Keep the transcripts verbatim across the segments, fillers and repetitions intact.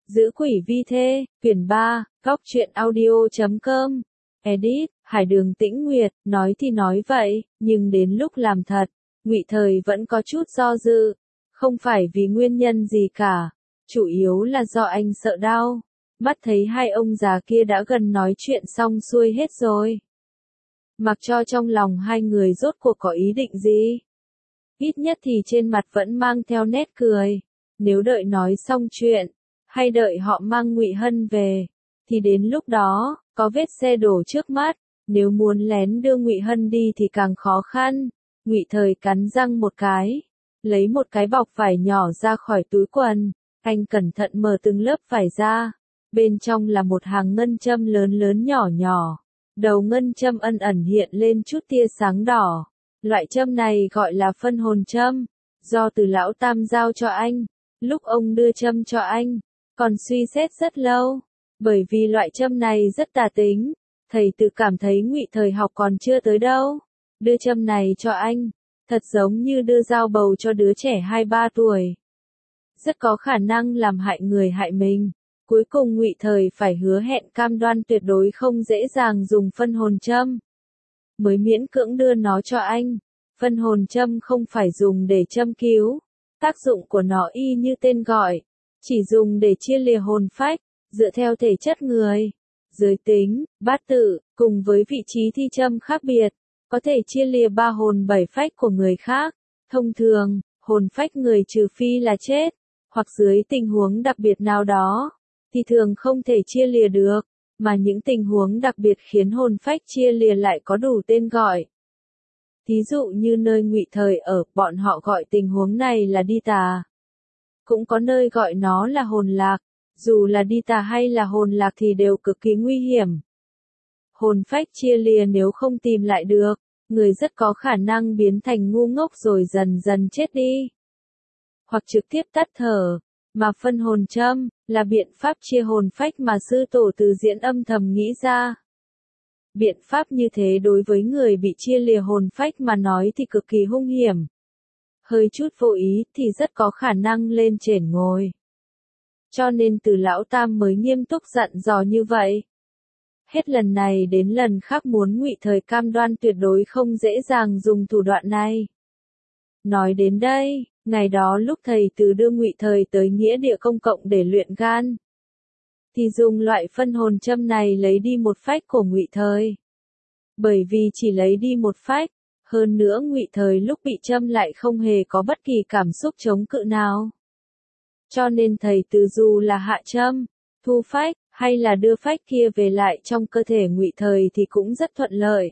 Giữ quỷ vi thê, quyển ba, góc truyện audio chấm com. Edit, Hải Đường Tĩnh Nguyệt, nói thì nói vậy, nhưng đến lúc làm thật, Ngụy Thời vẫn có chút do dự. Không phải vì nguyên nhân gì cả, chủ yếu là do anh sợ đau. Mắt thấy hai ông già kia đã gần nói chuyện xong xuôi hết rồi. Mặc cho trong lòng hai người rốt cuộc có ý định gì. Ít nhất thì trên mặt vẫn mang theo nét cười. Nếu đợi nói xong chuyện, hay đợi họ mang Ngụy Hân về, thì đến lúc đó, có vết xe đổ trước mắt, nếu muốn lén đưa Ngụy Hân đi thì càng khó khăn. Ngụy Thời cắn răng một cái, lấy một cái bọc vải nhỏ ra khỏi túi quần, anh cẩn thận mở từng lớp vải ra, bên trong là một hàng ngân châm lớn lớn nhỏ nhỏ, đầu ngân châm ẩn ẩn hiện lên chút tia sáng đỏ. Loại châm này gọi là phân hồn châm, do Từ lão tam giao cho anh. Lúc ông đưa châm cho anh, còn suy xét rất lâu, bởi vì loại châm này rất tà tính, thầy tự cảm thấy Ngụy Thời học còn chưa tới đâu. Đưa châm này cho anh, thật giống như đưa dao bầu cho đứa trẻ hai ba tuổi. Rất có khả năng làm hại người hại mình. Cuối cùng Ngụy Thời phải hứa hẹn cam đoan tuyệt đối không dễ dàng dùng phân hồn châm. Mới miễn cưỡng đưa nó cho anh. Phân hồn châm không phải dùng để châm cứu. Tác dụng của nó y như tên gọi, chỉ dùng để chia lìa hồn phách, dựa theo thể chất người, giới tính, bát tự, cùng với vị trí thi châm khác biệt, có thể chia lìa ba hồn bảy phách của người khác. Thông thường, hồn phách người trừ phi là chết, hoặc dưới tình huống đặc biệt nào đó, thì thường không thể chia lìa được, mà những tình huống đặc biệt khiến hồn phách chia lìa lại có đủ tên gọi. Thí dụ như nơi Ngụy Thời ở, bọn họ gọi tình huống này là đi tà. Cũng có nơi gọi nó là hồn lạc, dù là đi tà hay là hồn lạc thì đều cực kỳ nguy hiểm. Hồn phách chia lìa nếu không tìm lại được, người rất có khả năng biến thành ngu ngốc rồi dần dần chết đi. Hoặc trực tiếp tắt thở, mà phân hồn châm, là biện pháp chia hồn phách mà sư tổ Từ Diễn âm thầm nghĩ ra. Biện pháp như thế đối với người bị chia lìa hồn phách mà nói thì cực kỳ hung hiểm. Hơi chút vô ý thì rất có khả năng lên chển ngồi. Cho nên Từ lão tam mới nghiêm túc dặn dò như vậy. Hết lần này đến lần khác muốn Ngụy Thời cam đoan tuyệt đối không dễ dàng dùng thủ đoạn này. Nói đến đây, ngày đó lúc thầy Từ đưa Ngụy Thời tới nghĩa địa công cộng để luyện gan, thì dùng loại phân hồn châm này lấy đi một phách của Ngụy Thời. Bởi vì chỉ lấy đi một phách, hơn nữa Ngụy Thời lúc bị châm lại không hề có bất kỳ cảm xúc chống cự nào. Cho nên thầy Từ dù là hạ châm, thu phách, hay là đưa phách kia về lại trong cơ thể Ngụy Thời thì cũng rất thuận lợi.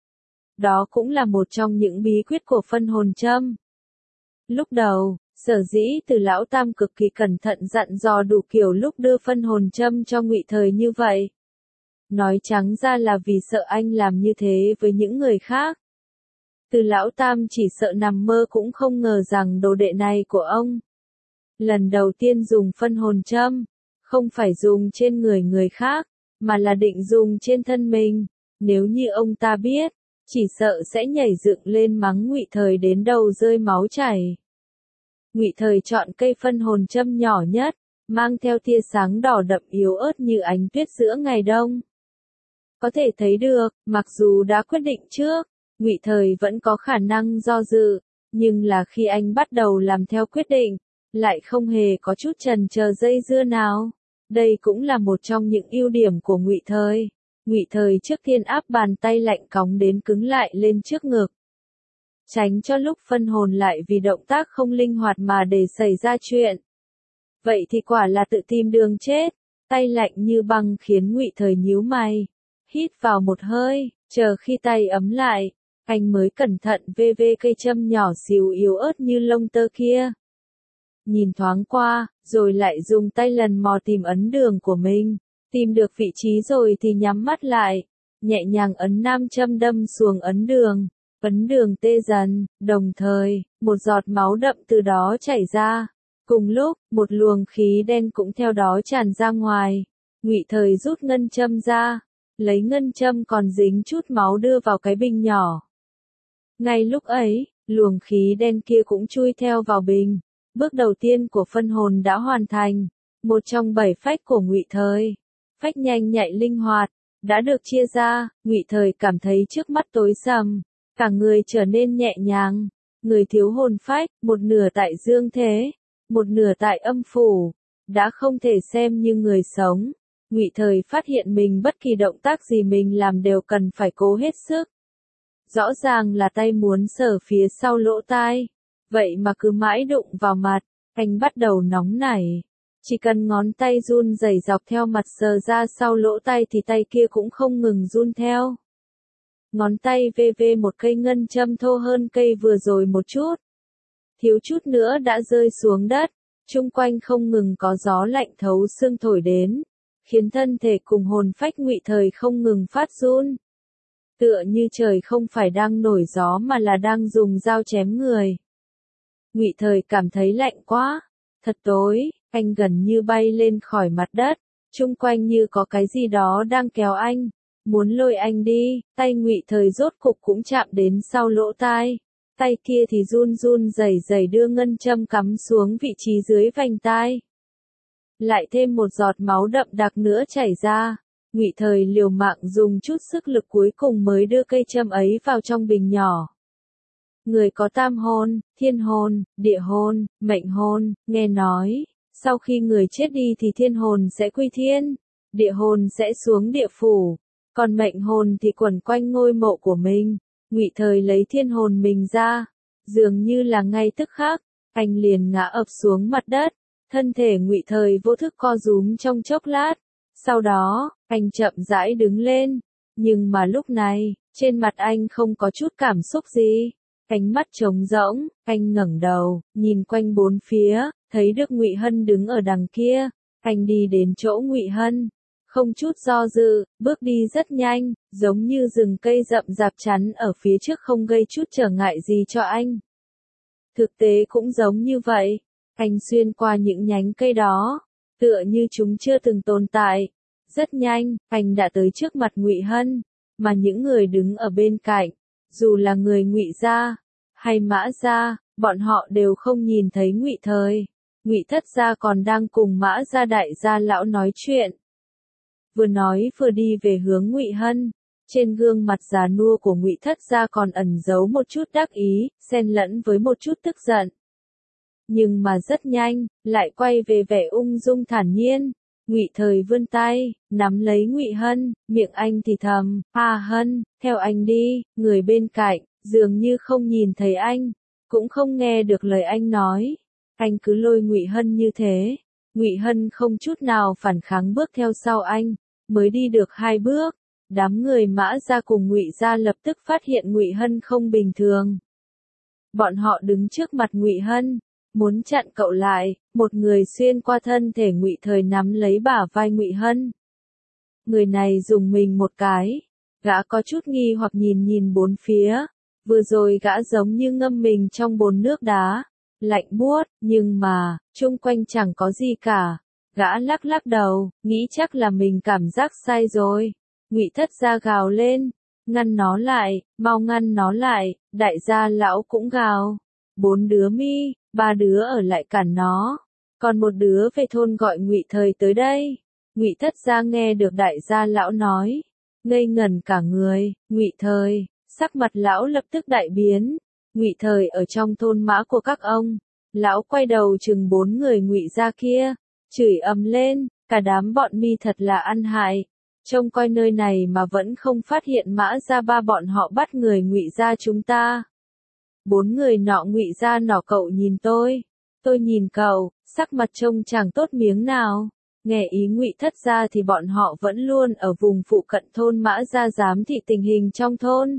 Đó cũng là một trong những bí quyết của phân hồn châm. Lúc đầu, sở dĩ Từ lão tam cực kỳ cẩn thận dặn dò đủ kiểu lúc đưa phân hồn châm cho Ngụy Thời như vậy. Nói trắng ra là vì sợ anh làm như thế với những người khác. Từ lão tam chỉ sợ nằm mơ cũng không ngờ rằng đồ đệ này của ông, lần đầu tiên dùng phân hồn châm, không phải dùng trên người người khác, mà là định dùng trên thân mình. Nếu như ông ta biết, chỉ sợ sẽ nhảy dựng lên mắng Ngụy Thời đến đầu rơi máu chảy. Ngụy Thời chọn cây phân hồn châm nhỏ nhất, mang theo tia sáng đỏ đậm yếu ớt như ánh tuyết giữa ngày đông. Có thể thấy được, mặc dù đã quyết định trước, Ngụy Thời vẫn có khả năng do dự, nhưng là khi anh bắt đầu làm theo quyết định, lại không hề có chút chần chờ dây dưa nào. Đây cũng là một trong những ưu điểm của Ngụy Thời. Ngụy Thời trước tiên áp bàn tay lạnh cóng đến cứng lại lên trước ngực, tránh cho lúc phân hồn lại vì động tác không linh hoạt mà để xảy ra chuyện. Vậy thì quả là tự tìm đường chết. Tay lạnh như băng khiến Ngụy Thời nhíu mày, hít vào một hơi, chờ khi tay ấm lại, anh mới cẩn thận vê vê cây châm nhỏ xíu yếu ớt như lông tơ kia. Nhìn thoáng qua, rồi lại dùng tay lần mò tìm ấn đường của mình, tìm được vị trí rồi thì nhắm mắt lại, nhẹ nhàng ấn nam châm đâm xuống ấn đường. Ấn đường tê dần, đồng thời, một giọt máu đậm từ đó chảy ra. Cùng lúc, một luồng khí đen cũng theo đó tràn ra ngoài. Ngụy Thời rút ngân châm ra, lấy ngân châm còn dính chút máu đưa vào cái bình nhỏ. Ngay lúc ấy, luồng khí đen kia cũng chui theo vào bình. Bước đầu tiên của phân hồn đã hoàn thành. một trong bảy phách của Ngụy Thời. Phách nhanh nhạy linh hoạt, đã được chia ra, Ngụy Thời cảm thấy trước mắt tối sầm, cả người trở nên nhẹ nhàng. Người thiếu hồn phách, một nửa tại dương thế, một nửa tại âm phủ, đã không thể xem như người sống. Ngụy Thời phát hiện mình bất kỳ động tác gì mình làm đều cần phải cố hết sức. Rõ ràng là tay muốn sờ phía sau lỗ tai, vậy mà cứ mãi đụng vào mặt, anh bắt đầu nóng nảy. Chỉ cần ngón tay run rẩy dọc theo mặt sờ ra sau lỗ tai thì tay kia cũng không ngừng run theo. Ngón tay vê vê một cây ngân châm thô hơn cây vừa rồi một chút. Thiếu chút nữa đã rơi xuống đất, chung quanh không ngừng có gió lạnh thấu xương thổi đến, khiến thân thể cùng hồn phách Ngụy Thời không ngừng phát run. Tựa như trời không phải đang nổi gió mà là đang dùng dao chém người. Ngụy Thời cảm thấy lạnh quá, thật tối, anh gần như bay lên khỏi mặt đất, chung quanh như có cái gì đó đang kéo anh, muốn lôi anh đi. Tay Ngụy Thời rốt cục cũng chạm đến sau lỗ tai, tay kia thì run run rẩy rẩy đưa ngân châm cắm xuống vị trí dưới vành tai. Lại thêm một giọt máu đậm đặc nữa chảy ra, Ngụy Thời liều mạng dùng chút sức lực cuối cùng mới đưa cây châm ấy vào trong bình nhỏ. Người có tam hồn, thiên hồn, địa hồn, mệnh hồn, nghe nói, sau khi người chết đi thì thiên hồn sẽ quy thiên, địa hồn sẽ xuống địa phủ, còn mệnh hồn thì quẩn quanh ngôi mộ của mình. Ngụy Thời lấy thiên hồn mình ra, dường như là ngay tức khắc, anh liền ngã ập xuống mặt đất, thân thể Ngụy Thời vô thức co rúm trong chốc lát, sau đó, anh chậm rãi đứng lên, nhưng mà lúc này, trên mặt anh không có chút cảm xúc gì, ánh mắt trống rỗng, anh ngẩng đầu, nhìn quanh bốn phía, thấy được Ngụy Hân đứng ở đằng kia, anh đi đến chỗ Ngụy Hân, không chút do dự, bước đi rất nhanh, giống như rừng cây rậm rạp chắn ở phía trước không gây chút trở ngại gì cho anh. Thực tế cũng giống như vậy, anh xuyên qua những nhánh cây đó, tựa như chúng chưa từng tồn tại. Rất nhanh, anh đã tới trước mặt Ngụy Hân, mà những người đứng ở bên cạnh, dù là người Ngụy gia hay Mã gia, bọn họ đều không nhìn thấy Ngụy Thời. Ngụy Thất gia còn đang cùng Mã gia đại gia lão nói chuyện. Vừa nói vừa đi về hướng Ngụy Hân, trên gương mặt già nua của Ngụy Thất gia còn ẩn giấu một chút đắc ý, xen lẫn với một chút tức giận. Nhưng mà rất nhanh, lại quay về vẻ ung dung thản nhiên. Ngụy Thời vươn tay, nắm lấy Ngụy Hân, miệng anh thì thầm, "A Hân, theo anh đi." Người bên cạnh, dường như không nhìn thấy anh, cũng không nghe được lời anh nói. Anh cứ lôi Ngụy Hân như thế. Ngụy Hân không chút nào phản kháng bước theo sau anh, mới đi được hai bước. Đám người Mã gia cùng Ngụy gia lập tức phát hiện Ngụy Hân không bình thường. Bọn họ đứng trước mặt Ngụy Hân, muốn chặn cậu lại, một người xuyên qua thân thể Ngụy Thời nắm lấy bả vai Ngụy Hân. Người này dùng mình một cái, gã có chút nghi hoặc nhìn nhìn bốn phía, vừa rồi gã giống như ngâm mình trong bồn nước đá, lạnh buốt, nhưng mà, chung quanh chẳng có gì cả. Gã lắc lắc đầu, nghĩ chắc là mình cảm giác sai rồi. Ngụy Thất gia gào lên, ngăn nó lại, mau ngăn nó lại, đại gia lão cũng gào. Bốn đứa mi, ba đứa ở lại cản nó, còn một đứa về thôn gọi Ngụy Thời tới đây. Ngụy Thất gia nghe được đại gia lão nói, ngây ngẩn cả người. Ngụy Thời, sắc mặt lão lập tức đại biến. Ngụy Thời ở trong thôn Mã của các ông. Lão quay đầu chừng bốn người Ngụy gia kia, chửi ầm lên, cả đám bọn mi thật là ăn hại. Trông coi nơi này mà vẫn không phát hiện Mã gia ba bọn họ bắt người Ngụy gia chúng ta. Bốn người nọ Ngụy gia nọ cậu nhìn tôi, tôi nhìn cậu, sắc mặt trông chẳng tốt miếng nào. Nghe ý Ngụy Thất gia thì bọn họ vẫn luôn ở vùng phụ cận thôn Mã gia giám thị tình hình trong thôn.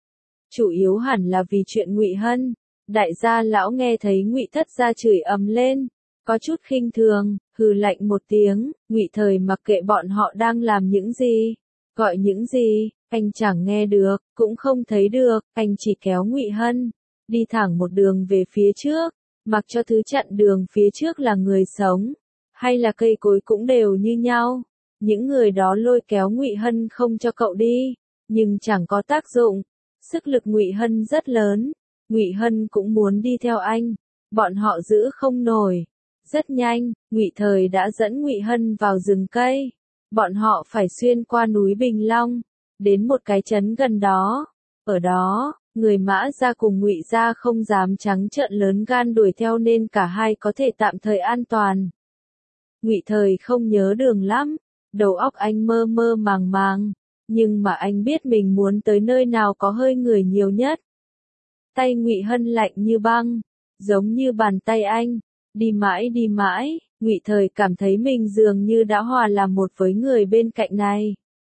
Chủ yếu hẳn là vì chuyện Ngụy Hân. Đại gia lão nghe thấy Ngụy Thất gia chửi ầm lên, có chút khinh thường, hừ lạnh một tiếng. Ngụy Thời mặc kệ bọn họ đang làm những gì, gọi những gì, anh chẳng nghe được, cũng không thấy được, anh chỉ kéo Ngụy Hân, đi thẳng một đường về phía trước, mặc cho thứ chặn đường phía trước là người sống, hay là cây cối cũng đều như nhau. Những người đó lôi kéo Ngụy Hân không cho cậu đi, nhưng chẳng có tác dụng, sức lực Ngụy Hân rất lớn, Ngụy Hân cũng muốn đi theo anh, bọn họ giữ không nổi. Rất nhanh, Ngụy Thời đã dẫn Ngụy Hân vào rừng cây. Bọn họ phải xuyên qua núi Bình Long, đến một cái trấn gần đó. Ở đó, người Mã gia cùng Ngụy gia không dám trắng trợn lớn gan đuổi theo nên cả hai có thể tạm thời an toàn. Ngụy Thời không nhớ đường lắm, đầu óc anh mơ mơ màng màng, nhưng mà anh biết mình muốn tới nơi nào có hơi người nhiều nhất. Tay Ngụy Hân lạnh như băng, giống như bàn tay anh. Đi mãi đi mãi, Ngụy Thời cảm thấy mình dường như đã hòa làm một với người bên cạnh này.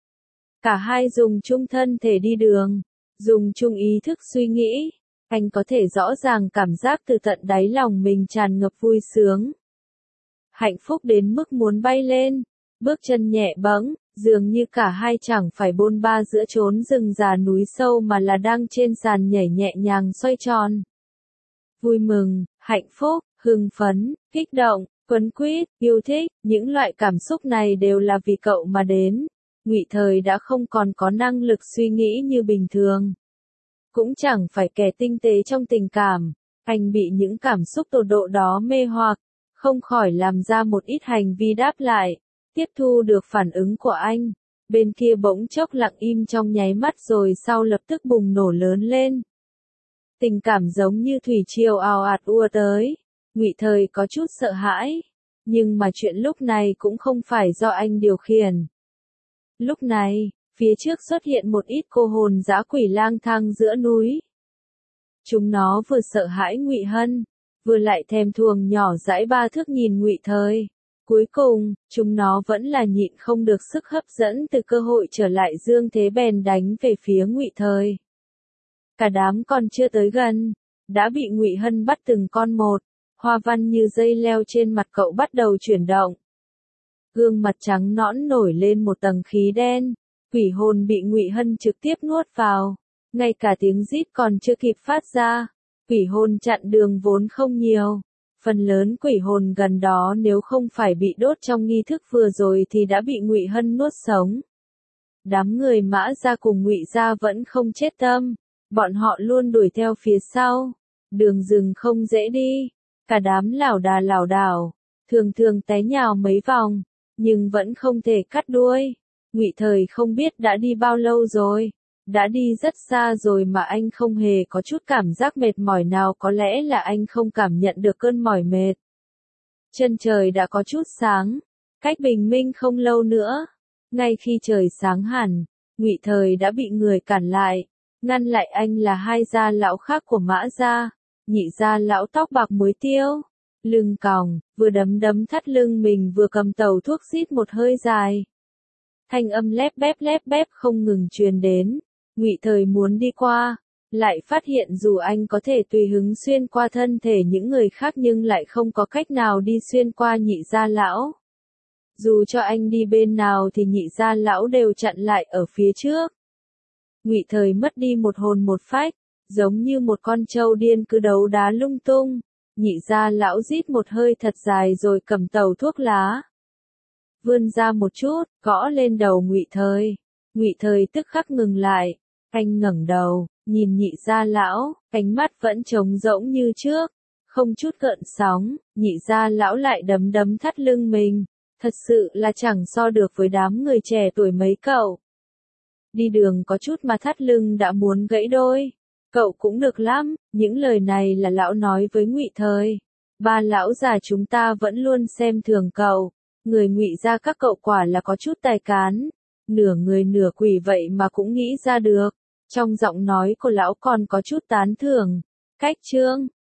Cả hai dùng chung thân thể đi đường, dùng chung ý thức suy nghĩ. Anh có thể rõ ràng cảm giác từ tận đáy lòng mình tràn ngập vui sướng. Hạnh phúc đến mức muốn bay lên, bước chân nhẹ bẫng, dường như cả hai chẳng phải bôn ba giữa chốn rừng già núi sâu mà là đang trên sàn nhảy nhẹ nhàng xoay tròn. Vui mừng, hạnh phúc, hưng phấn, kích động, quấn quýt, yêu thích, những loại cảm xúc này đều là vì cậu mà đến. Ngụy Thời đã không còn có năng lực suy nghĩ như bình thường. Cũng chẳng phải kẻ tinh tế trong tình cảm, anh bị những cảm xúc tột độ đó mê hoặc, không khỏi làm ra một ít hành vi đáp lại, tiếp thu được phản ứng của anh. Bên kia bỗng chốc lặng im trong nháy mắt rồi sau lập tức bùng nổ lớn lên. Tình cảm giống như thủy triều ào ạt ùa tới. Ngụy Thời có chút sợ hãi, nhưng mà chuyện lúc này cũng không phải do anh điều khiển. Lúc này, phía trước xuất hiện một ít cô hồn dã quỷ lang thang giữa núi. Chúng nó vừa sợ hãi Ngụy Hân, vừa lại thèm thuồng nhỏ dãi ba thước nhìn Ngụy Thời. Cuối cùng, chúng nó vẫn là nhịn không được sức hấp dẫn từ cơ hội trở lại dương thế bèn đánh về phía Ngụy Thời. Cả đám còn chưa tới gần, đã bị Ngụy Hân bắt từng con một. Hoa văn như dây leo trên mặt cậu bắt đầu chuyển động. Gương mặt trắng nõn nổi lên một tầng khí đen, quỷ hồn bị Ngụy Hân trực tiếp nuốt vào. Ngay cả tiếng rít còn chưa kịp phát ra, quỷ hồn chặn đường vốn không nhiều. Phần lớn quỷ hồn gần đó nếu không phải bị đốt trong nghi thức vừa rồi thì đã bị Ngụy Hân nuốt sống. Đám người Mã gia cùng Ngụy gia vẫn không chết tâm, bọn họ luôn đuổi theo phía sau. Đường rừng không dễ đi. Cả đám lảo đà lảo đảo, thường thường té nhào mấy vòng, nhưng vẫn không thể cắt đuôi. Ngụy Thời không biết đã đi bao lâu rồi, đã đi rất xa rồi mà anh không hề có chút cảm giác mệt mỏi nào, có lẽ là anh không cảm nhận được cơn mỏi mệt. Chân trời đã có chút sáng, cách bình minh không lâu nữa. Ngay khi trời sáng hẳn, Ngụy Thời đã bị người cản lại, ngăn lại anh là hai gia lão khác của Mã gia. Nhị gia lão tóc bạc muối tiêu, lưng còng, vừa đấm đấm thắt lưng mình vừa cầm tàu thuốc rít một hơi dài. Thanh âm lép bép lép bép không ngừng truyền đến. Ngụy Thời muốn đi qua, lại phát hiện dù anh có thể tùy hứng xuyên qua thân thể những người khác nhưng lại không có cách nào đi xuyên qua nhị gia lão. Dù cho anh đi bên nào thì nhị gia lão đều chặn lại ở phía trước. Ngụy Thời mất đi một hồn một phách, giống như một con trâu điên cứ đấu đá lung tung. Nhị gia lão rít một hơi thật dài rồi cầm tàu thuốc lá, vươn ra một chút, gõ lên đầu Ngụy Thời. Ngụy Thời tức khắc ngừng lại, anh ngẩng đầu, nhìn nhị gia lão, ánh mắt vẫn trống rỗng như trước, không chút gợn sóng. Nhị gia lão lại đấm đấm thắt lưng mình, thật sự là chẳng so được với đám người trẻ tuổi mấy cậu. Đi đường có chút mà thắt lưng đã muốn gãy đôi. Cậu cũng được lắm, những lời này là lão nói với Ngụy Thời. Ba lão già chúng ta vẫn luôn xem thường cậu, người Ngụy gia các cậu quả là có chút tài cán, nửa người nửa quỷ vậy mà cũng nghĩ ra được. Trong giọng nói của lão còn có chút tán thưởng. Cách chương